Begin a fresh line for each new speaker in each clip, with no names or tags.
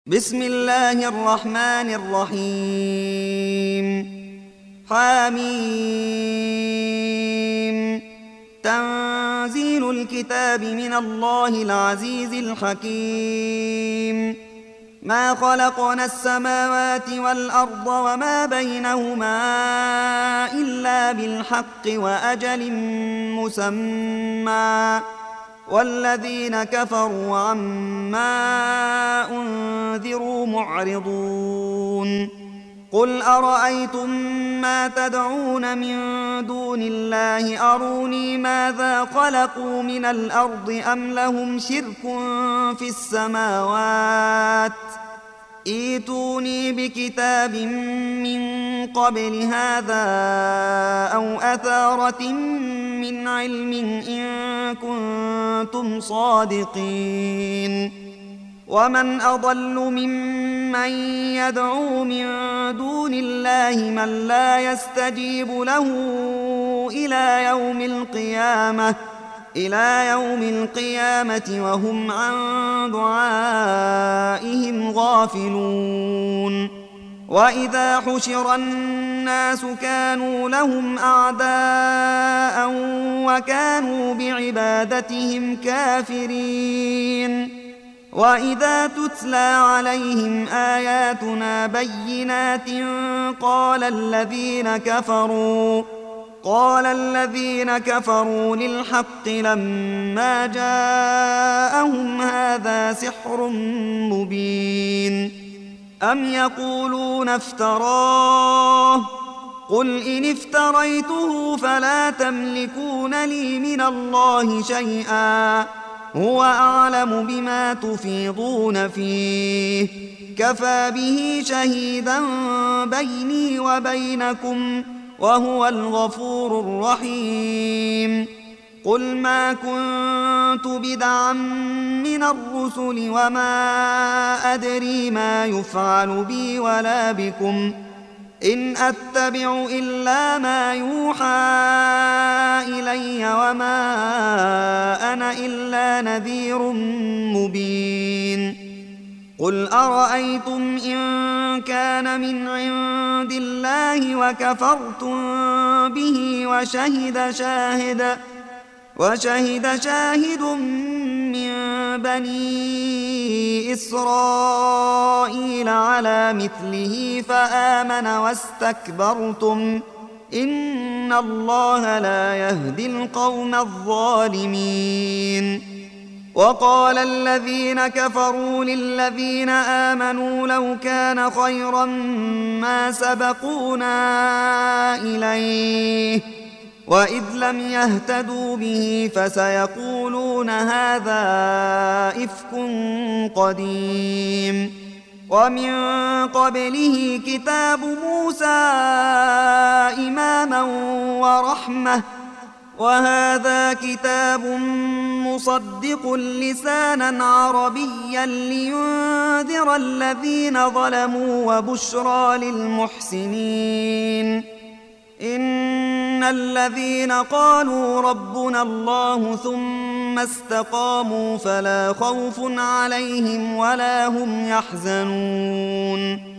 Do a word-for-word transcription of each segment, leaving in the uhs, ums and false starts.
بسم الله الرحمن الرحيم حميم تنزيل الكتاب من الله العزيز الحكيم ما خلقنا السماوات والأرض وما بينهما إلا بالحق وأجل مسمى والذين كفروا عما أنذروا معرضون قل أرأيتم ما تدعون من دون الله أروني ماذا خلقوا من الأرض أم لهم شرك في السماوات ائتوني بكتاب من قبل هذا أو أثارة من علم إن كنتم صادقين ومن أضل ممن يدعو من دون الله من لا يستجيب له إلى يوم القيامة إلى يوم القيامة وهم عن دعائهم غافلون وإذا حشر الناس كانوا لهم أعداء وكانوا بعبادتهم كافرين وإذا تتلى عليهم آياتنا بينات قال الذين كفروا قال الذين كفروا للحق لما جاءهم هذا سحر مبين أم يقولون افتراه قل إن افتريته فلا تملكون لي من الله شيئا هو أعلم بما تفيضون فيه كفى به شهيدا بيني وبينكم وهو الغفور الرحيم قل ما كنت بدعا من الرسل وما أدري ما يفعل بي ولا بكم إن أتبع إلا ما يوحى إلي وما أنا إلا نذير مبين قل أرأيتم إن كان من عند الله وكفرتم به وشهد شاهد وشهد شاهد من بني إسرائيل على مثله فآمن واستكبرتم إن الله لا يهدي القوم الظالمين وقال الذين كفروا للذين آمنوا لو كان خيرا ما سبقونا إليه وإذ لم يهتدوا به فسيقولون هذا إفك قديم ومن قبله كتاب موسى إماما ورحمة وهذا كتاب مصدق لسانا عربيا لينذر الذين ظلموا وبشرى للمحسنين إن الذين قالوا ربنا الله ثم استقاموا فلا خوف عليهم ولا هم يحزنون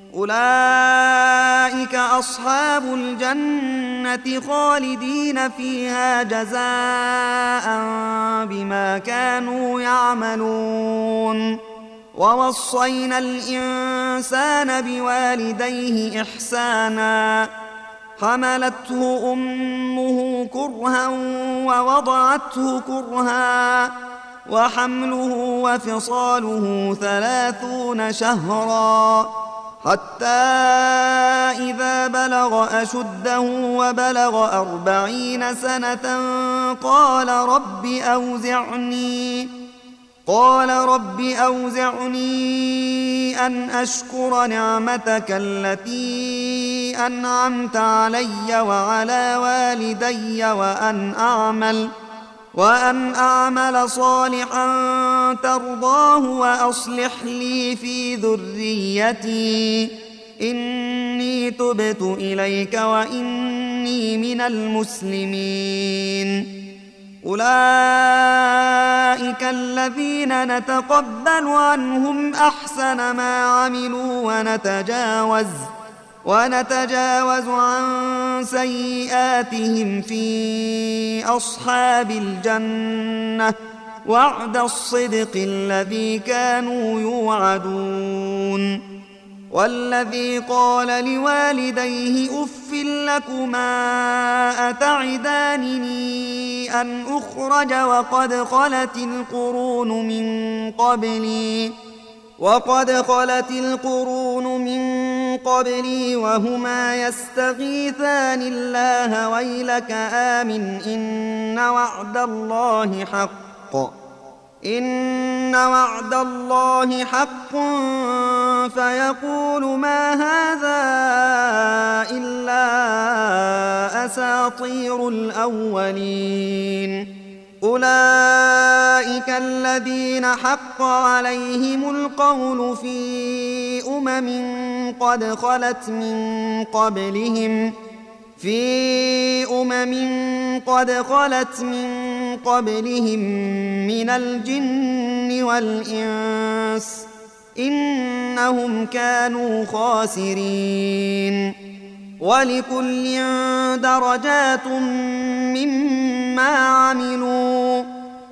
أولئك أصحاب الجنة خالدين فيها جزاء بما كانوا يعملون ووصينا الإنسان بوالديه إحسانا حملته أمه كرها ووضعته كرها وحمله وفصاله ثلاثون شهرا حتى إذا بلغ أشده وبلغ أربعين سنة قال رب أوزعني قال رب أوزعني أن أشكر نعمتك التي أنعمت علي وعلى والدي وأن أعمل وأن أعمل صالحا ترضاه وأصلح لي في ذريتي إني تبت إليك وإني من المسلمين أولئك الذين نتقبل عنهم أحسن ما عملوا ونتجاوز ونتجاوز عن سيئاتهم في أصحاب الجنة وعد الصدق الذي كانوا يوعدون. والذي قال لوالديه أف لكما أتعدانني أن أخرج وقد خلت القرون من قبلي وقد خلت القرون من قبلي وهما يستغيثان الله ويلك آمن إن وعد الله حق إن وعد الله حق فيقول ما هذا إلا أساطير الأولين. أولئك الذين حق عليهم القول في أمم قد خلت من قبلهم في أمم قد خلت من قبلهم من الجن والإنس إنهم كانوا خاسرين. ولكل درجات مما عملوا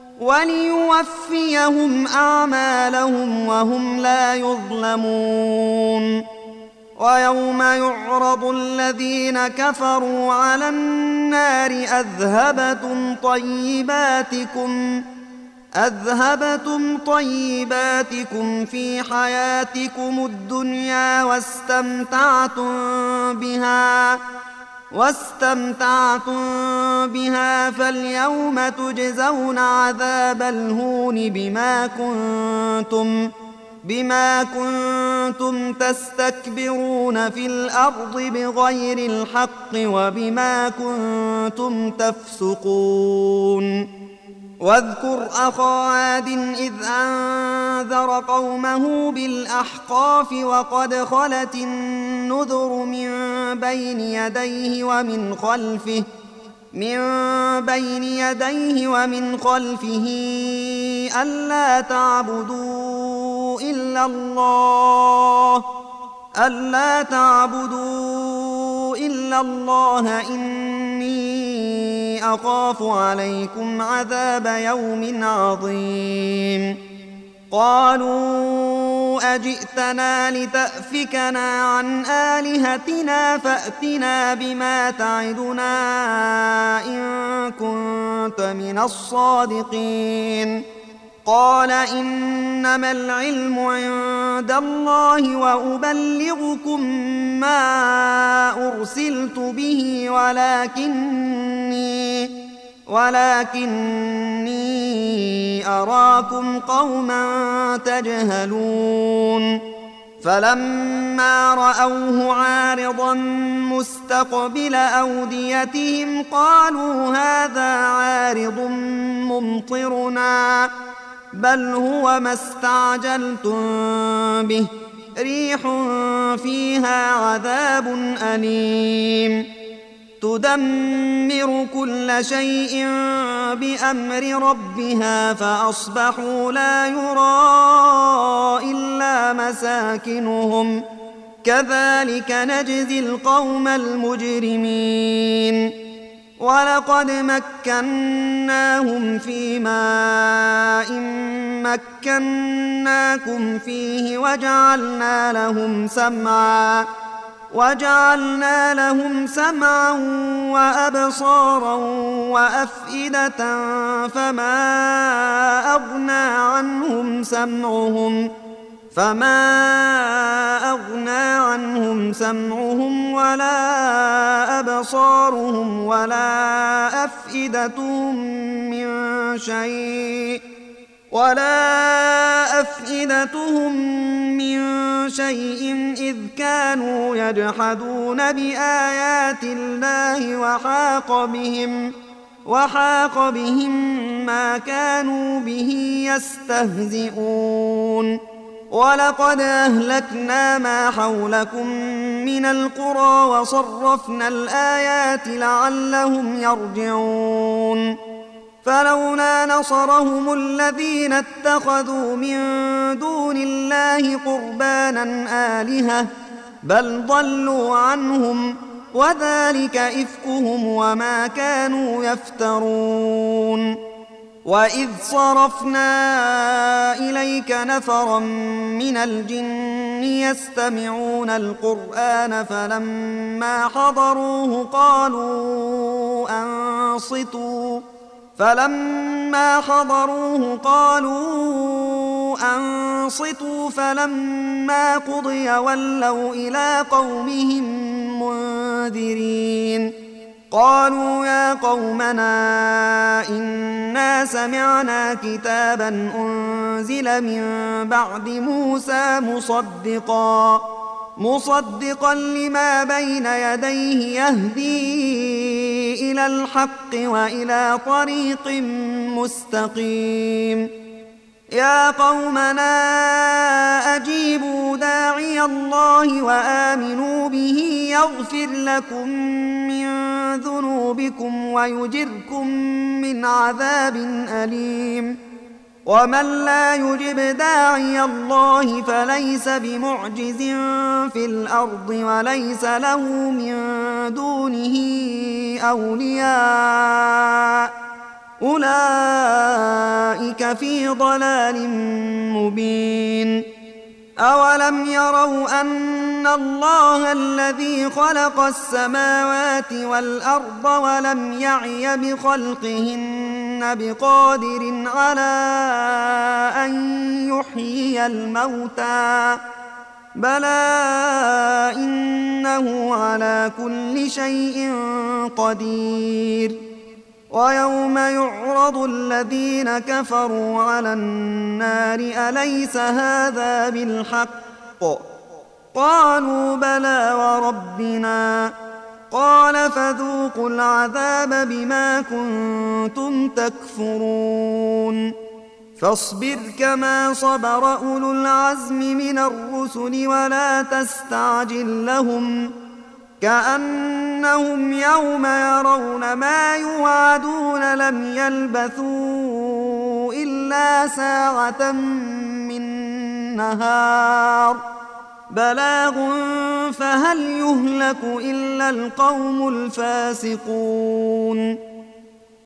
وليوفيهم أعمالهم وهم لا يظلمون. ويوم يعرض الذين كفروا على النار أذهبتم طيباتكم أذهبتم طيباتكم في حياتكم الدنيا واستمتعتم بها واستمتعتم بها فاليوم تجزون عذاب الهون بما كنتم بما كنتم تستكبرون في الأرض بغير الحق وبما كنتم تفسقون. واذكر أخا عاد إذ أنذر قومه بالأحقاف وقد خلت النذر من بين يديه ومن خلفه من بين يديه ومن خلفه ألا تعبدوا إلا الله ألا تعبدوا إلا الله إني أخاف عليكم عذاب يوم عظيم. قالوا أجئتنا لتأفكنا عن آلهتنا فأتنا بما تعدنا إن كنت من الصادقين. قال إنما العلم عند الله وأبلغكم ما أرسلت به ولكني ولكني أراكم قوما تجهلون. فلما رأوه عارضا مستقبل أوديتهم قالوا هذا عارض ممطرنا بل هو ما استعجلتم به ريح فيها عذاب أليم تدمر كل شيء بأمر ربها فأصبحوا لا يرى إلا مساكنهم كذلك نجزي القوم المجرمين. ولقد مكناهم في ماء مكناكم فيه وجعلنا لهم سمعا وجعلنا لهم سمعا وأبصارا وأفئدة فما أغنى عنهم سمعهم فما أغنى عنهم سمعهم ولا أبصارهم ولا أفئدتهم من شيء ولا أفئدتهم من شيء إذ كانوا يجحدون بآيات الله وحاق بهم وحاق بهم ما كانوا به يستهزئون. ولقد أهلكنا ما حولكم من القرى وصرفنا الآيات لعلهم يرجعون. فلولا نصرهم الذين اتخذوا من دون الله قربانا آلهة بل ضلوا عنهم وذلك إفكهم وما كانوا يفترون. وإذ صرفنا إليك نفرا من الجن يستمعون القرآن فلما حضروه قالوا أنصتوا فلما حضروه قالوا أنصتوا فلما قضي ولوا إلى قومهم منذرين. قالوا يا قومنا إنا سمعنا كتابا أنزل من بعد موسى مصدقا مصدقا لما بين يديه يهدي إلى الحق وإلى طريق مستقيم. يا قومنا أجيبوا داعي الله وآمنوا به يغفر لكم من ذنوبكم ويجركم من عذاب أليم. ومن لا يجب داعي الله فليس بمعجز في الأرض وليس له من دونه أولياء أولئك في ضلال مبين. أولم يروا أن الله الذي خلق السماوات والأرض ولم يعي بخلقهن بقادر على أن يحيي الموتى بلى إنه على كل شيء قدير. ويوم يعرض الذين كفروا على النار أليس هذا بالحق قالوا بلى وربنا قال فذوقوا العذاب بما كنتم تكفرون. فاصبر كما صبر أولو العزم من الرسل ولا تستعجل لهم كأنهم يوم يرون ما يوعدون لم يلبثوا إلا ساعة من نهار بلاغ فهل يهلك إلا القوم الفاسقون.